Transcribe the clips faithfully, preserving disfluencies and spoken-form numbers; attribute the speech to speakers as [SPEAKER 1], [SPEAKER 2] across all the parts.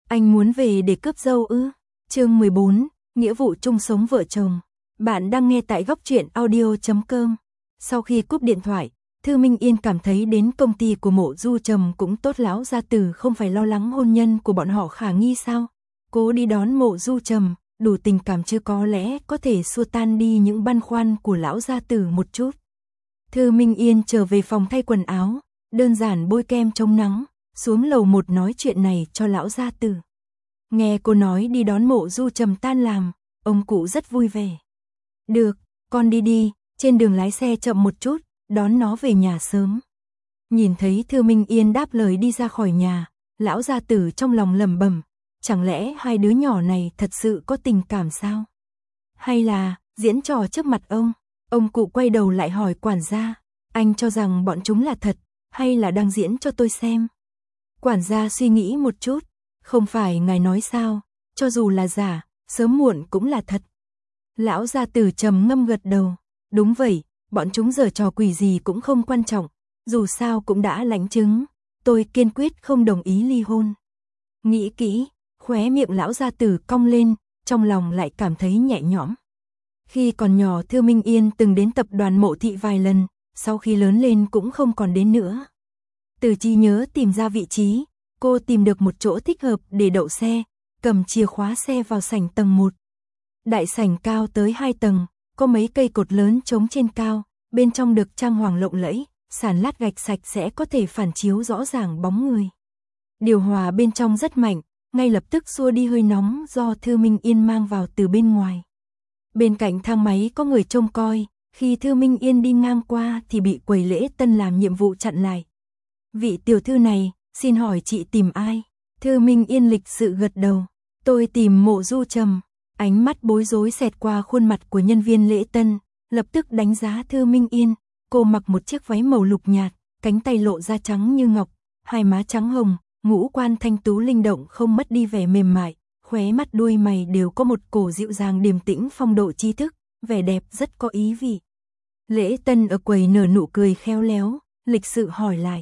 [SPEAKER 1] Anh muốn về để cướp dâu ư? Chương mười bốn, nghĩa vụ chung sống vợ chồng. Bạn đang nghe tại góc truyện audio chấm com. Sau khi cúp điện thoại, Thư Minh Yên cảm thấy đến công ty của Mộ Du Trầm cũng tốt, lão gia tử không phải lo lắng hôn nhân của bọn họ khả nghi sao? Cố đi đón Mộ Du Trầm, đủ tình cảm chứ, có lẽ có thể xua tan đi những băn khoăn của lão gia tử một chút. Thư Minh Yên trở về phòng thay quần áo, đơn giản bôi kem chống nắng, xuống lầu một nói chuyện này cho lão gia tử. Nghe cô nói đi đón Mộ Du Trầm tan làm, ông cụ rất vui vẻ. Được, con đi đi, trên đường lái xe chậm một chút, đón nó về nhà sớm. Nhìn thấy Thư Minh Yên đáp lời đi ra khỏi nhà, lão gia tử trong lòng lẩm bẩm, chẳng lẽ hai đứa nhỏ này thật sự có tình cảm sao? Hay là diễn trò trước mặt ông? Ông cụ quay đầu lại hỏi quản gia, anh cho rằng bọn chúng là thật, hay là đang diễn cho tôi xem? Quản gia suy nghĩ một chút, không phải ngài nói sao, cho dù là giả, sớm muộn cũng là thật. Lão gia tử trầm ngâm gật đầu, đúng vậy, bọn chúng giở trò quỷ gì cũng không quan trọng, dù sao cũng đã lãnh chứng, tôi kiên quyết không đồng ý ly hôn. Nghĩ kỹ, khóe miệng lão gia tử cong lên, trong lòng lại cảm thấy nhẹ nhõm. Khi còn nhỏ Thư Minh Yên từng đến tập đoàn Mộ thị vài lần, sau khi lớn lên cũng không còn đến nữa. Từ trí nhớ tìm ra vị trí, cô tìm được một chỗ thích hợp để đậu xe, cầm chìa khóa xe vào sảnh tầng một. Đại sảnh cao tới hai tầng, có mấy cây cột lớn chống trên cao, bên trong được trang hoàng lộng lẫy, sàn lát gạch sạch sẽ có thể phản chiếu rõ ràng bóng người. Điều hòa bên trong rất mạnh, ngay lập tức xua đi hơi nóng do Thư Minh Yên mang vào từ bên ngoài. Bên cạnh thang máy có người trông coi, khi Thư Minh Yên đi ngang qua thì bị quầy lễ tân làm nhiệm vụ chặn lại. Vị tiểu thư này, xin hỏi chị tìm ai? Thư Minh Yên lịch sự gật đầu, tôi tìm Mộ Du Trầm. Ánh mắt bối rối xẹt qua khuôn mặt của nhân viên lễ tân, lập tức đánh giá Thư Minh Yên. Cô mặc một chiếc váy màu lục nhạt, cánh tay lộ ra trắng như ngọc, hai má trắng hồng, ngũ quan thanh tú linh động không mất đi vẻ mềm mại, khóe mắt đuôi mày đều có một cổ dịu dàng điềm tĩnh phong độ tri thức, vẻ đẹp rất có ý vị. Lễ tân ở quầy nở nụ cười khéo léo, lịch sự hỏi lại.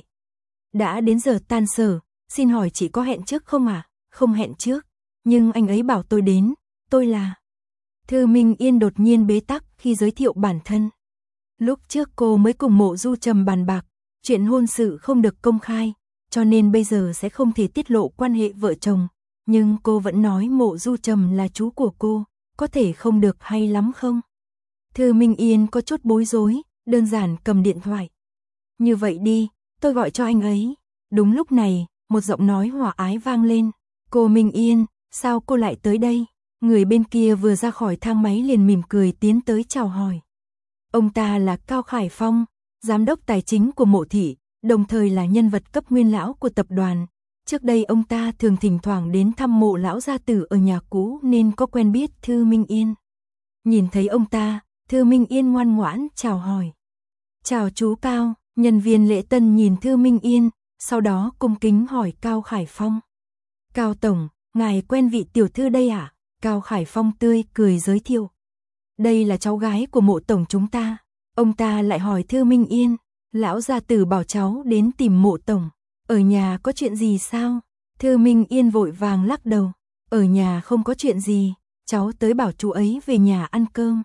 [SPEAKER 1] Đã đến giờ tan sở, xin hỏi chị có hẹn trước không à? Không hẹn trước, nhưng anh ấy bảo tôi đến, tôi là... Thư Minh Yên đột nhiên bế tắc khi giới thiệu bản thân. Lúc trước cô mới cùng Mộ Du Trầm bàn bạc, chuyện hôn sự không được công khai, cho nên bây giờ sẽ không thể tiết lộ quan hệ vợ chồng, nhưng cô vẫn nói Mộ Du Trầm là chú của cô, có thể không được hay lắm không? Thư Minh Yên có chút bối rối, đơn giản cầm điện thoại. Như vậy đi, tôi gọi cho anh ấy. Đúng lúc này, một giọng nói hòa ái vang lên. Cô Minh Yên, sao cô lại tới đây? Người bên kia vừa ra khỏi thang máy liền mỉm cười tiến tới chào hỏi. Ông ta là Cao Khải Phong, giám đốc tài chính của Mộ thị, đồng thời là nhân vật cấp nguyên lão của tập đoàn. Trước đây ông ta thường thỉnh thoảng đến thăm Mộ lão gia tử ở nhà cũ nên có quen biết Thư Minh Yên. Nhìn thấy ông ta, Thư Minh Yên ngoan ngoãn chào hỏi. Chào chú Cao, nhân viên lễ tân nhìn Thư Minh Yên, sau đó cung kính hỏi Cao Khải Phong. Cao Tổng, ngài quen vị tiểu thư đây à? Cao Khải Phong tươi cười giới thiệu. Đây là cháu gái của Mộ Tổng chúng ta. Ông ta lại hỏi Thư Minh Yên, lão gia tử bảo cháu đến tìm Mộ Tổng. Ở nhà có chuyện gì sao? Thư Minh Yên vội vàng lắc đầu. Ở nhà không có chuyện gì, cháu tới bảo chú ấy về nhà ăn cơm.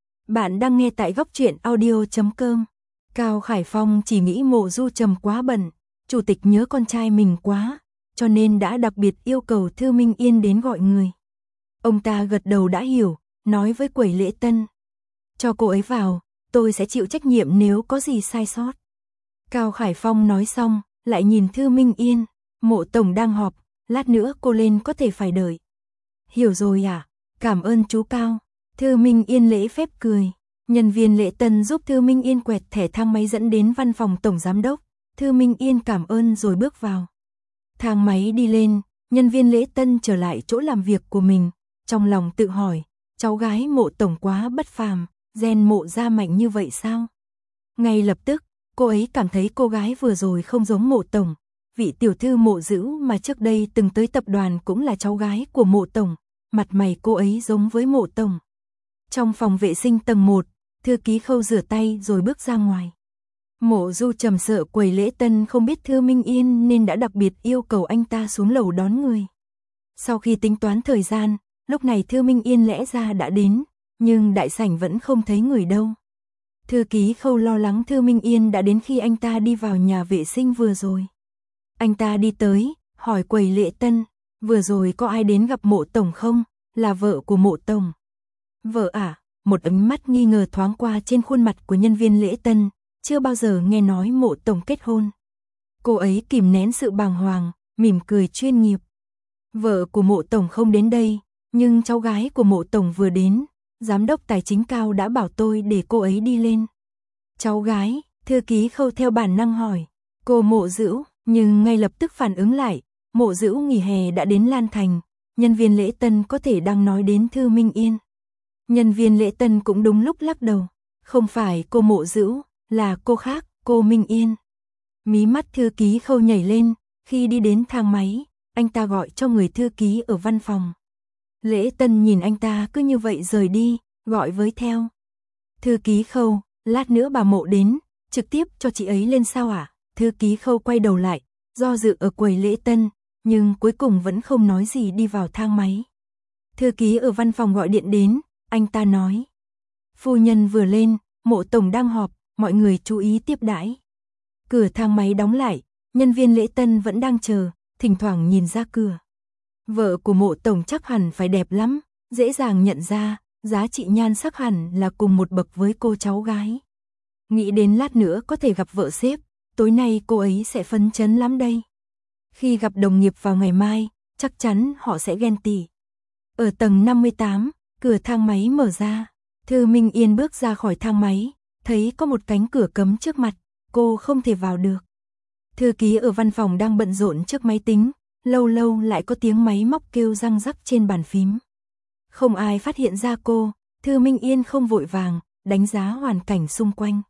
[SPEAKER 1] Bạn đang nghe tại góc truyện audio chấm com. Cao Khải Phong chỉ nghĩ Mộ Du Trầm quá bận, chủ tịch nhớ con trai mình quá, cho nên đã đặc biệt yêu cầu Thư Minh Yên đến gọi người. Ông ta gật đầu đã hiểu, nói với quầy lễ tân. Cho cô ấy vào, tôi sẽ chịu trách nhiệm nếu có gì sai sót. Cao Khải Phong nói xong, lại nhìn Thư Minh Yên. Mộ Tổng đang họp, lát nữa cô lên có thể phải đợi. Hiểu rồi à, cảm ơn chú Cao. Thư Minh Yên lễ phép cười. Nhân viên lễ tân giúp Thư Minh Yên quẹt thẻ thang máy dẫn đến văn phòng tổng giám đốc. Thư Minh Yên cảm ơn rồi bước vào. Thang máy đi lên, nhân viên lễ tân trở lại chỗ làm việc của mình. Trong lòng tự hỏi, cháu gái Mộ Tổng quá bất phàm, gen Mộ gia mạnh như vậy sao? Ngay lập tức, cô ấy cảm thấy cô gái vừa rồi không giống Mộ Tổng. Vị tiểu thư Mộ Dữ mà trước đây từng tới tập đoàn cũng là cháu gái của Mộ Tổng. Mặt mày cô ấy giống với Mộ Tổng. Trong phòng vệ sinh tầng một, thư ký Khâu rửa tay rồi bước ra ngoài. Mộ Du Trầm sợ quầy lễ tân không biết Thư Minh Yên nên đã đặc biệt yêu cầu anh ta xuống lầu đón người. Sau khi tính toán thời gian, lúc này Thư Minh Yên lẽ ra đã đến, nhưng đại sảnh vẫn không thấy người đâu. Thư ký Khâu lo lắng Thư Minh Yên đã đến khi anh ta đi vào nhà vệ sinh vừa rồi. Anh ta đi tới, hỏi quầy lễ tân, vừa rồi có ai đến gặp Mộ tổng không, là vợ của Mộ tổng. Vợ à? Một ánh mắt nghi ngờ thoáng qua trên khuôn mặt của nhân viên lễ tân, chưa bao giờ nghe nói Mộ tổng kết hôn. Cô ấy kìm nén sự bàng hoàng, mỉm cười chuyên nghiệp. Vợ của Mộ tổng không đến đây, nhưng cháu gái của Mộ tổng vừa đến, giám đốc tài chính Cao đã bảo tôi để cô ấy đi lên. Cháu gái? Thư ký Khâu theo bản năng hỏi. Cô Mộ Dữu, nhưng ngay lập tức phản ứng lại, Mộ Dữu nghỉ hè đã đến Lan Thành, nhân viên lễ tân có thể đang nói đến Thư Minh Yên. Nhân viên lễ tân cũng đúng lúc lắc đầu, không phải cô Mộ Dữu, là cô khác, cô Minh Yên. Mí mắt thư ký Khâu nhảy lên, khi đi đến thang máy, anh ta gọi cho người thư ký ở văn phòng. Lễ tân nhìn anh ta cứ như vậy rời đi, gọi với theo. Thư ký Khâu, lát nữa bà Mộ đến, trực tiếp cho chị ấy lên sao à? Thư ký Khâu quay đầu lại, do dự ở quầy lễ tân, nhưng cuối cùng vẫn không nói gì đi vào thang máy. Thư ký ở văn phòng gọi điện đến, anh ta nói. Phu nhân vừa lên, Mộ tổng đang họp, mọi người chú ý tiếp đãi. Cửa thang máy đóng lại, nhân viên lễ tân vẫn đang chờ, thỉnh thoảng nhìn ra cửa. Vợ của Mộ tổng chắc hẳn phải đẹp lắm, dễ dàng nhận ra, giá trị nhan sắc hẳn là cùng một bậc với cô cháu gái. Nghĩ đến lát nữa có thể gặp vợ sếp, tối nay cô ấy sẽ phấn chấn lắm đây. Khi gặp đồng nghiệp vào ngày mai, chắc chắn họ sẽ ghen tị. Ở tầng năm mươi tám, cửa thang máy mở ra, Thư Minh Yên bước ra khỏi thang máy, thấy có một cánh cửa cấm trước mặt, cô không thể vào được. Thư ký ở văn phòng đang bận rộn trước máy tính, lâu lâu lại có tiếng máy móc kêu răng rắc trên bàn phím. Không ai phát hiện ra cô, Thư Minh Yên không vội vàng, đánh giá hoàn cảnh xung quanh.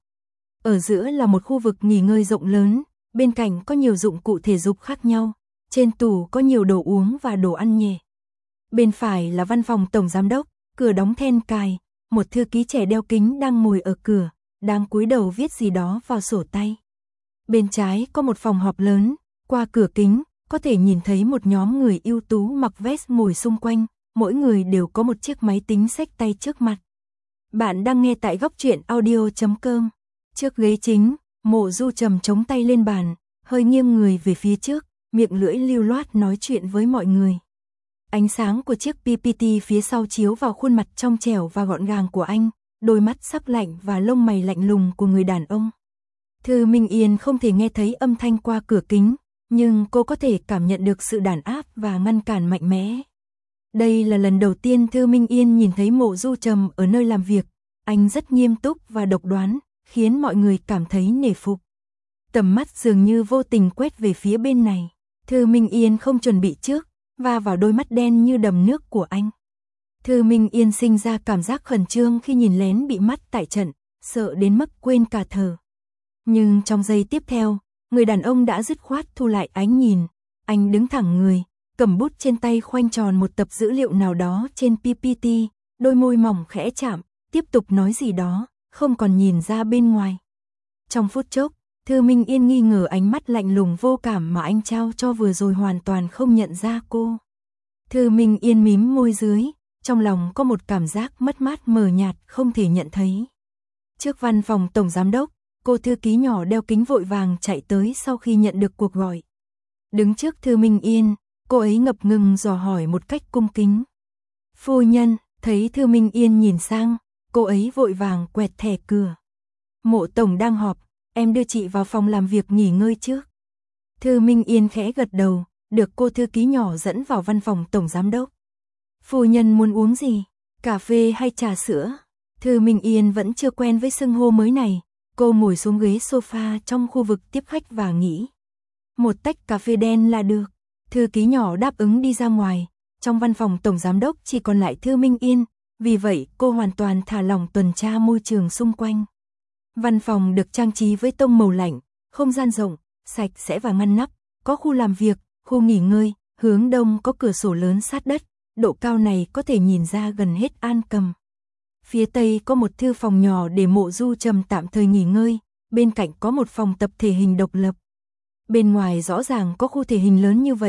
[SPEAKER 1] Ở giữa là một khu vực nghỉ ngơi rộng lớn, bên cạnh có nhiều dụng cụ thể dục khác nhau, trên tủ có nhiều đồ uống và đồ ăn nhẹ. Bên phải là văn phòng tổng giám đốc, cửa đóng then cài, một thư ký trẻ đeo kính đang ngồi ở cửa, đang cúi đầu viết gì đó vào sổ tay. Bên trái có một phòng họp lớn, qua cửa kính, có thể nhìn thấy một nhóm người ưu tú mặc vest ngồi xung quanh, mỗi người đều có một chiếc máy tính xách tay trước mặt. Bạn đang nghe tại góc truyện audio chấm com. Trước ghế chính, Mộ Du Trầm chống tay lên bàn, hơi nghiêng người về phía trước, miệng lưỡi lưu loát nói chuyện với mọi người. Ánh sáng của chiếc pê pê tê phía sau chiếu vào khuôn mặt trong trẻo và gọn gàng của anh, đôi mắt sắc lạnh và lông mày lạnh lùng của người đàn ông. Thư Minh Yên không thể nghe thấy âm thanh qua cửa kính, nhưng cô có thể cảm nhận được sự đàn áp và ngăn cản mạnh mẽ. Đây là lần đầu tiên Thư Minh Yên nhìn thấy Mộ Du Trầm ở nơi làm việc, anh rất nghiêm túc và độc đoán, khiến mọi người cảm thấy nể phục. Tầm mắt dường như vô tình quét về phía bên này, Thư Minh Yên không chuẩn bị trước, va vào đôi mắt đen như đầm nước của anh. Thư Minh Yên sinh ra cảm giác khẩn trương khi nhìn lén bị mắt tại trận, sợ đến mức quên cả thở. Nhưng trong giây tiếp theo, người đàn ông đã dứt khoát thu lại ánh nhìn, anh đứng thẳng người, cầm bút trên tay khoanh tròn một tập dữ liệu nào đó trên pê pê tê, đôi môi mỏng khẽ chạm, tiếp tục nói gì đó, không còn nhìn ra bên ngoài. Trong phút chốc, Thư Minh Yên nghi ngờ ánh mắt lạnh lùng vô cảm mà anh trao cho vừa rồi hoàn toàn không nhận ra cô. Thư Minh Yên mím môi dưới, trong lòng có một cảm giác mất mát mờ nhạt không thể nhận thấy. Trước văn phòng tổng giám đốc, cô thư ký nhỏ đeo kính vội vàng chạy tới sau khi nhận được cuộc gọi. Đứng trước Thư Minh Yên, cô ấy ngập ngừng dò hỏi một cách cung kính. Phu nhân, thấy Thư Minh Yên nhìn sang, cô ấy vội vàng quẹt thẻ cửa. Mộ tổng đang họp, em đưa chị vào phòng làm việc nghỉ ngơi trước. Thư Minh Yên khẽ gật đầu, được cô thư ký nhỏ dẫn vào văn phòng tổng giám đốc. Phu nhân muốn uống gì? Cà phê hay trà sữa? Thư Minh Yên vẫn chưa quen với xưng hô mới này, cô ngồi xuống ghế sofa trong khu vực tiếp khách và nghĩ. Một tách cà phê đen là được. Thư ký nhỏ đáp ứng đi ra ngoài, trong văn phòng tổng giám đốc chỉ còn lại Thư Minh Yên, vì vậy cô hoàn toàn thả lỏng tuần tra môi trường xung quanh. Văn phòng được trang trí với tông màu lạnh, không gian rộng, sạch sẽ và ngăn nắp, có khu làm việc, khu nghỉ ngơi, hướng đông có cửa sổ lớn sát đất, độ cao này có thể nhìn ra gần hết An Cầm. Phía tây có một thư phòng nhỏ để Mộ Du Trầm tạm thời nghỉ ngơi, bên cạnh có một phòng tập thể hình độc lập. Bên ngoài rõ ràng có khu thể hình lớn như vậy,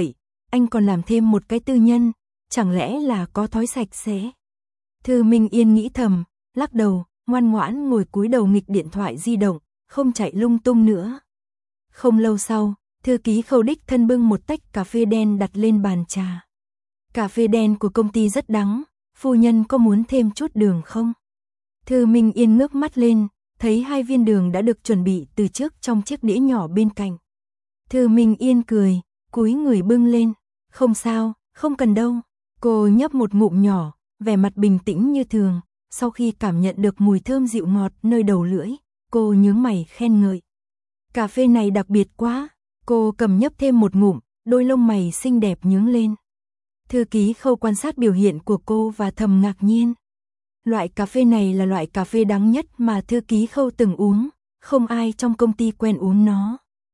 [SPEAKER 1] anh còn làm thêm một cái tư nhân, chẳng lẽ là có thói sạch sẽ. Thư Minh Yên nghĩ thầm, lắc đầu, ngoan ngoãn ngồi cúi đầu nghịch điện thoại di động, không chạy lung tung nữa. Không lâu sau, thư ký Khâu đích thân bưng một tách cà phê đen đặt lên bàn trà. Cà phê đen của công ty rất đắng, phu nhân có muốn thêm chút đường không? Thư Minh Yên ngước mắt lên, thấy hai viên đường đã được chuẩn bị từ trước trong chiếc đĩa nhỏ bên cạnh. Thư Minh Yên cười, cúi người bưng lên, không sao, không cần đâu. Cô nhấp một ngụm nhỏ, vẻ mặt bình tĩnh như thường, sau khi cảm nhận được mùi thơm dịu ngọt nơi đầu lưỡi, cô nhướng mày khen ngợi. Cà phê này đặc biệt quá, cô cầm nhấp thêm một ngụm, đôi lông mày xinh đẹp nhướng lên. Thư ký Khâu quan sát biểu hiện của cô và thầm ngạc nhiên. Loại cà phê này là loại cà phê đắng nhất mà thư ký Khâu từng uống, không ai trong công ty quen uống nó.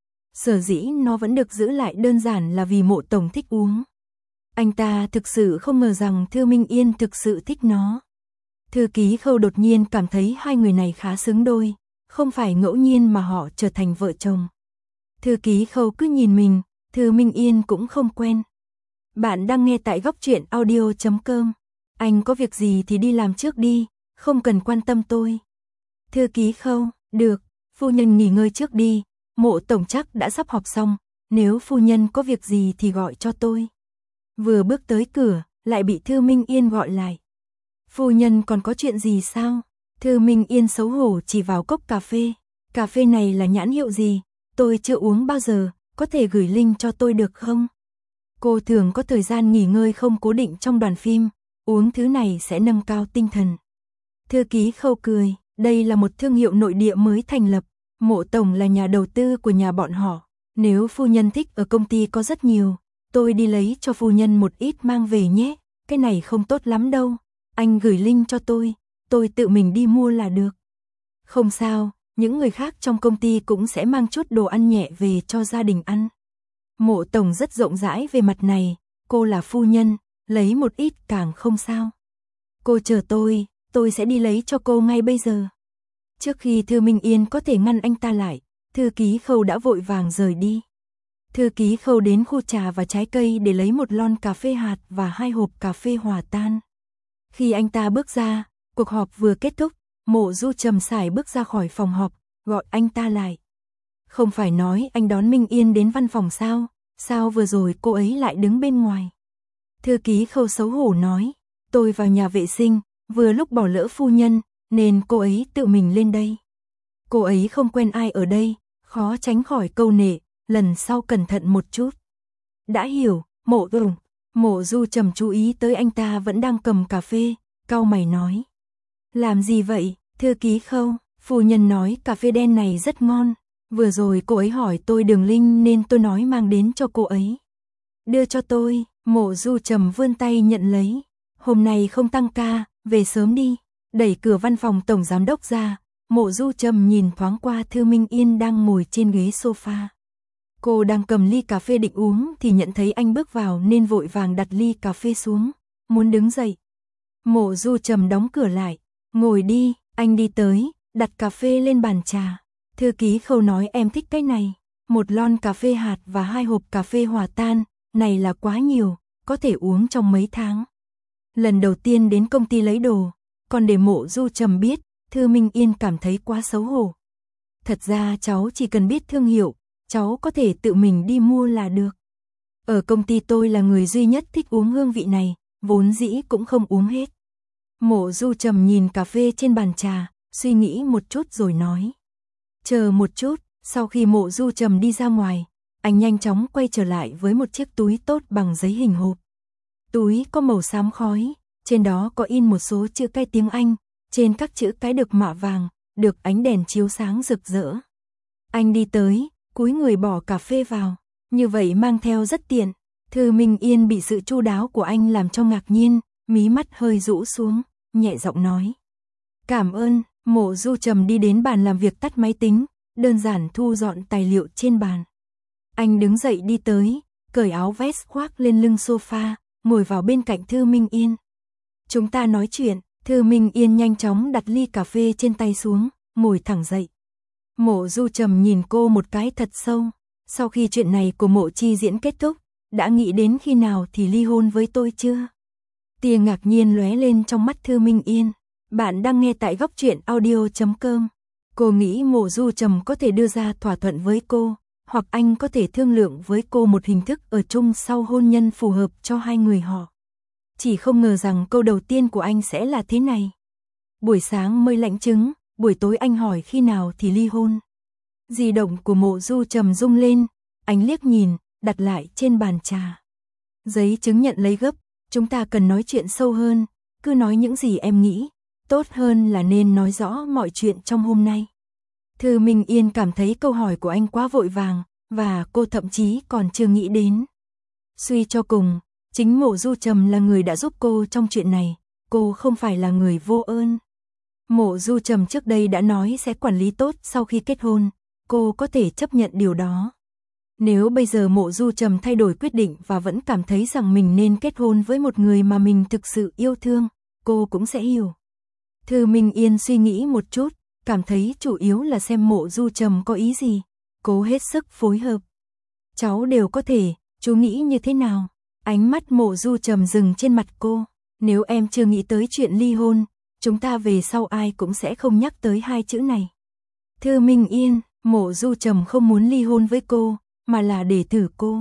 [SPEAKER 1] Sở dĩ nó vẫn được giữ lại đơn giản là vì Mộ tổng thích uống. Anh ta thực sự không ngờ rằng Thư Minh Yên thực sự thích nó. Thư ký Khâu đột nhiên cảm thấy hai người này khá xứng đôi, không phải ngẫu nhiên mà họ trở thành vợ chồng. Thư ký Khâu cứ nhìn mình, Thư Minh Yên cũng không quen. Bạn đang nghe tại góc truyện audio chấm com. Anh có việc gì thì đi làm trước đi, không cần quan tâm tôi. Thư ký Khâu, được, phu nhân nghỉ ngơi trước đi, Mộ tổng chắc đã sắp họp xong, nếu phu nhân có việc gì thì gọi cho tôi. Vừa bước tới cửa, lại bị Thư Minh Yên gọi lại. Phu nhân còn có chuyện gì sao? Thư Minh Yên xấu hổ chỉ vào cốc cà phê. Cà phê này là nhãn hiệu gì? Tôi chưa uống bao giờ, có thể gửi link cho tôi được không? Cô thường có thời gian nghỉ ngơi không cố định trong đoàn phim, uống thứ này sẽ nâng cao tinh thần. Thư ký Khâu cười, đây là một thương hiệu nội địa mới thành lập, Mộ tổng là nhà đầu tư của nhà bọn họ. Nếu phu nhân thích ở công ty có rất nhiều, tôi đi lấy cho phu nhân một ít mang về nhé, cái này không tốt lắm đâu, anh gửi link cho tôi, tôi tự mình đi mua là được. Không sao, những người khác trong công ty cũng sẽ mang chút đồ ăn nhẹ về cho gia đình ăn. Mộ tổng rất rộng rãi về mặt này, cô là phu nhân, lấy một ít càng không sao. Cô chờ tôi, tôi sẽ đi lấy cho cô ngay bây giờ. Trước khi Thư Minh Yên có thể ngăn anh ta lại, thư ký Khâu đã vội vàng rời đi. Thư ký Khâu đến khu trà và trái cây để lấy một lon cà phê hạt và hai hộp cà phê hòa tan. Khi anh ta bước ra, cuộc họp vừa kết thúc, Mộ Du trầm sải bước ra khỏi phòng họp, gọi anh ta lại. Không phải nói anh đón Minh Yên đến văn phòng sao, sao vừa rồi cô ấy lại đứng bên ngoài? Thư ký Khâu xấu hổ nói, tôi vào nhà vệ sinh, vừa lúc bỏ lỡ phu nhân, nên cô ấy tự mình lên đây. Cô ấy không quen ai ở đây, khó tránh khỏi câu nệ, lần sau cẩn thận một chút. Đã hiểu, Mộ Du. Mộ Du trầm chú ý tới anh ta vẫn đang cầm cà phê, cau mày nói. Làm gì vậy, thư ký Khâu? Phu nhân nói cà phê đen này rất ngon. Vừa rồi cô ấy hỏi tôi đường link nên tôi nói mang đến cho cô ấy. Đưa cho tôi, Mộ Du trầm vươn tay nhận lấy. Hôm nay không tăng ca, về sớm đi. Đẩy cửa văn phòng tổng giám đốc ra, Mộ Du trầm nhìn thoáng qua Thư Minh Yên đang ngồi trên ghế sofa. Cô đang cầm ly cà phê định uống thì nhận thấy anh bước vào nên vội vàng đặt ly cà phê xuống, muốn đứng dậy. Mộ Du trầm đóng cửa lại, ngồi đi, anh đi tới, đặt cà phê lên bàn trà. Thư ký Khâu nói em thích cái này, một lon cà phê hạt và hai hộp cà phê hòa tan, này là quá nhiều, có thể uống trong mấy tháng. Lần đầu tiên đến công ty lấy đồ, còn để Mộ Du trầm biết, Thư Minh Yên cảm thấy quá xấu hổ. Thật ra cháu chỉ cần biết thương hiệu, cháu có thể tự mình đi mua là được. Ở công ty tôi là người duy nhất thích uống hương vị này, vốn dĩ cũng không uống hết. Mộ Du trầm nhìn cà phê trên bàn trà, suy nghĩ một chút rồi nói. Chờ một chút, sau khi Mộ Du trầm đi ra ngoài, anh nhanh chóng quay trở lại với một chiếc túi tốt bằng giấy hình hộp. Túi có màu xám khói, trên đó có in một số chữ cái tiếng Anh, trên các chữ cái được mạ vàng, được ánh đèn chiếu sáng rực rỡ. Anh đi tới, cúi người bỏ cà phê vào, như vậy mang theo rất tiện. Thư Minh Yên bị sự chu đáo của anh làm cho ngạc nhiên, mí mắt hơi rũ xuống, nhẹ giọng nói. Cảm ơn. Mộ Du trầm đi đến bàn làm việc tắt máy tính, đơn giản thu dọn tài liệu trên bàn. Anh đứng dậy đi tới, cởi áo vest khoác lên lưng sofa, ngồi vào bên cạnh Thư Minh Yên. Chúng ta nói chuyện. Thư Minh Yên nhanh chóng đặt ly cà phê trên tay xuống, ngồi thẳng dậy. Mộ Du trầm nhìn cô một cái thật sâu. Sau khi chuyện này của Mộ Chi Diễn kết thúc, đã nghĩ đến khi nào thì ly hôn với tôi chưa? Tia ngạc nhiên lóe lên trong mắt Thư Minh Yên. Bạn đang nghe tại góc truyện audio chấm com. Cô nghĩ Mộ Du Trầm có thể đưa ra thỏa thuận với cô, hoặc anh có thể thương lượng với cô một hình thức ở chung sau hôn nhân phù hợp cho hai người họ. Chỉ không ngờ rằng câu đầu tiên của anh sẽ là thế này. Buổi sáng mới lãnh chứng, buổi tối anh hỏi khi nào thì ly hôn. Di động của Mộ Du Trầm rung lên, anh liếc nhìn, đặt lại trên bàn trà. Giấy chứng nhận lấy gấp, chúng ta cần nói chuyện sâu hơn, cứ nói những gì em nghĩ, tốt hơn là nên nói rõ mọi chuyện trong hôm nay. Thư Minh Yên cảm thấy câu hỏi của anh quá vội vàng, và cô thậm chí còn chưa nghĩ đến. Suy cho cùng, chính Mộ Du Trầm là người đã giúp cô trong chuyện này, cô không phải là người vô ơn. Mộ Du Trầm trước đây đã nói sẽ quản lý tốt sau khi kết hôn, cô có thể chấp nhận điều đó. Nếu bây giờ Mộ Du Trầm thay đổi quyết định và vẫn cảm thấy rằng mình nên kết hôn với một người mà mình thực sự yêu thương, cô cũng sẽ hiểu. Thư Minh Yên suy nghĩ một chút, cảm thấy chủ yếu là xem Mộ Du Trầm có ý gì, cố hết sức phối hợp. Cháu đều có thể, chú nghĩ như thế nào? Ánh mắt Mộ Du Trầm dừng trên mặt cô. Nếu em chưa nghĩ tới chuyện ly hôn, chúng ta về sau ai cũng sẽ không nhắc tới hai chữ này. Thư Minh Yên, Mộ Du Trầm không muốn ly hôn với cô, mà là để thử cô.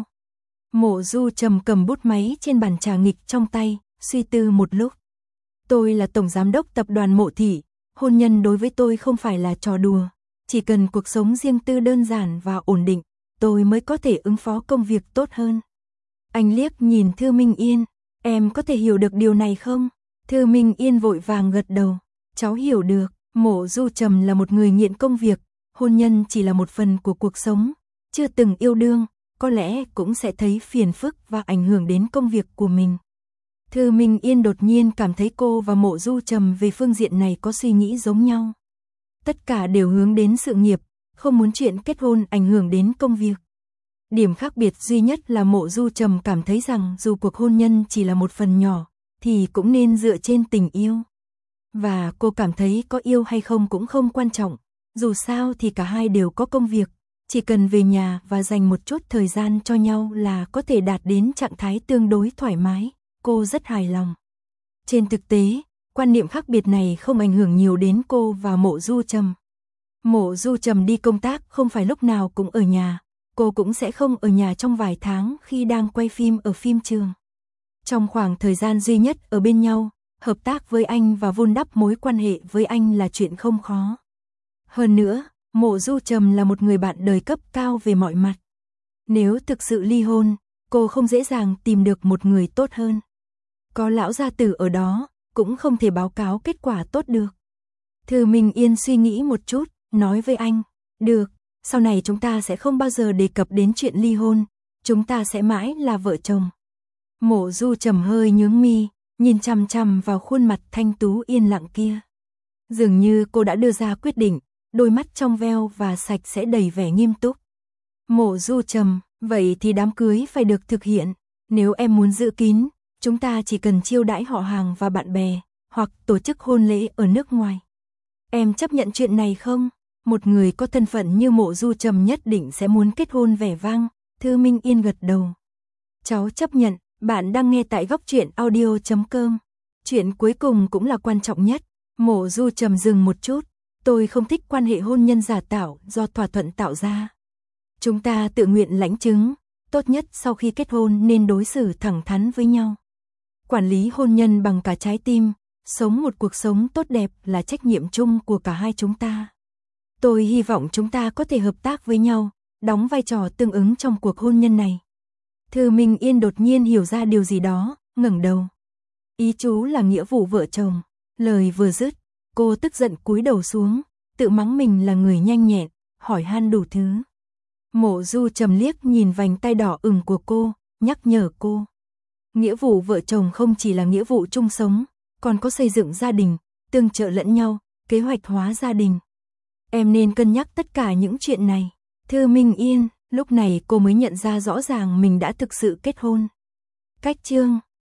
[SPEAKER 1] Mộ Du Trầm cầm bút máy trên bàn trà nghịch trong tay, suy tư một lúc. Tôi là tổng giám đốc tập đoàn Mộ Thị, hôn nhân đối với tôi không phải là trò đùa, chỉ cần cuộc sống riêng tư đơn giản và ổn định, tôi mới có thể ứng phó công việc tốt hơn. Anh liếc nhìn Thư Minh Yên, em có thể hiểu được điều này không? Thư Minh Yên vội vàng gật đầu, cháu hiểu được, Mộ Du Trầm là một người nghiện công việc, hôn nhân chỉ là một phần của cuộc sống, chưa từng yêu đương, có lẽ cũng sẽ thấy phiền phức và ảnh hưởng đến công việc của mình. Thư Minh Yên đột nhiên cảm thấy cô và Mộ Du Trầm về phương diện này có suy nghĩ giống nhau. Tất cả đều hướng đến sự nghiệp, không muốn chuyện kết hôn ảnh hưởng đến công việc. Điểm khác biệt duy nhất là Mộ Du Trầm cảm thấy rằng dù cuộc hôn nhân chỉ là một phần nhỏ, thì cũng nên dựa trên tình yêu. Và cô cảm thấy có yêu hay không cũng không quan trọng, dù sao thì cả hai đều có công việc, chỉ cần về nhà và dành một chút thời gian cho nhau là có thể đạt đến trạng thái tương đối thoải mái, cô rất hài lòng. Trên thực tế, quan niệm khác biệt này không ảnh hưởng nhiều đến cô và Mộ Du Trầm. Mộ Du Trầm đi công tác không phải lúc nào cũng ở nhà, cô cũng sẽ không ở nhà trong vài tháng khi đang quay phim ở phim trường. Trong khoảng thời gian duy nhất ở bên nhau, hợp tác với anh và vun đắp mối quan hệ với anh là chuyện không khó. Hơn nữa, Mộ Du Trầm là một người bạn đời cấp cao về mọi mặt. Nếu thực sự ly hôn, cô không dễ dàng tìm được một người tốt hơn. Có lão gia tử ở đó, cũng không thể báo cáo kết quả tốt được. Thư Minh Yên suy nghĩ một chút, nói với anh, được, sau này chúng ta sẽ không bao giờ đề cập đến chuyện ly hôn, chúng ta sẽ mãi là vợ chồng. Mộ Du Trầm hơi nhướng mi, nhìn chằm chằm vào khuôn mặt thanh tú yên lặng kia. Dường như cô đã đưa ra quyết định, đôi mắt trong veo và sạch sẽ đầy vẻ nghiêm túc. Mộ Du Trầm, vậy thì đám cưới phải được thực hiện, nếu em muốn giữ kín, chúng ta chỉ cần chiêu đãi họ hàng và bạn bè, hoặc tổ chức hôn lễ ở nước ngoài. Em chấp nhận chuyện này không? Một người có thân phận như Mộ Du Trầm nhất định sẽ muốn kết hôn vẻ vang. Thư Minh Yên gật đầu. Cháu chấp nhận. Bạn đang nghe tại góc truyện audio chấm com. Chuyện cuối cùng cũng là quan trọng nhất. Mộ Du Trầm dừng một chút. Tôi không thích quan hệ hôn nhân giả tạo do thỏa thuận tạo ra. Chúng ta tự nguyện lãnh chứng, tốt nhất sau khi kết hôn nên đối xử thẳng thắn với nhau. Quản lý hôn nhân bằng cả trái tim, sống một cuộc sống tốt đẹp là trách nhiệm chung của cả hai chúng ta. Tôi hy vọng chúng ta có thể hợp tác với nhau, đóng vai trò tương ứng trong cuộc hôn nhân này. Thư Minh Yên đột nhiên hiểu ra điều gì đó, ngẩng đầu. Ý chú là nghĩa vụ vợ chồng. Lời vừa dứt, cô tức giận cúi đầu xuống, tự mắng mình là người nhanh nhẹn, hỏi han đủ thứ. Mộ Du Trầm liếc nhìn vành tay đỏ ửng của cô, nhắc nhở cô. Nghĩa vụ vợ chồng không chỉ là nghĩa vụ chung sống, còn có xây dựng gia đình, tương trợ lẫn nhau, kế hoạch hóa gia đình. Em nên cân nhắc tất cả những chuyện này. Thư Minh Yên, lúc này cô mới nhận ra rõ ràng mình đã thực sự kết hôn. Cách chương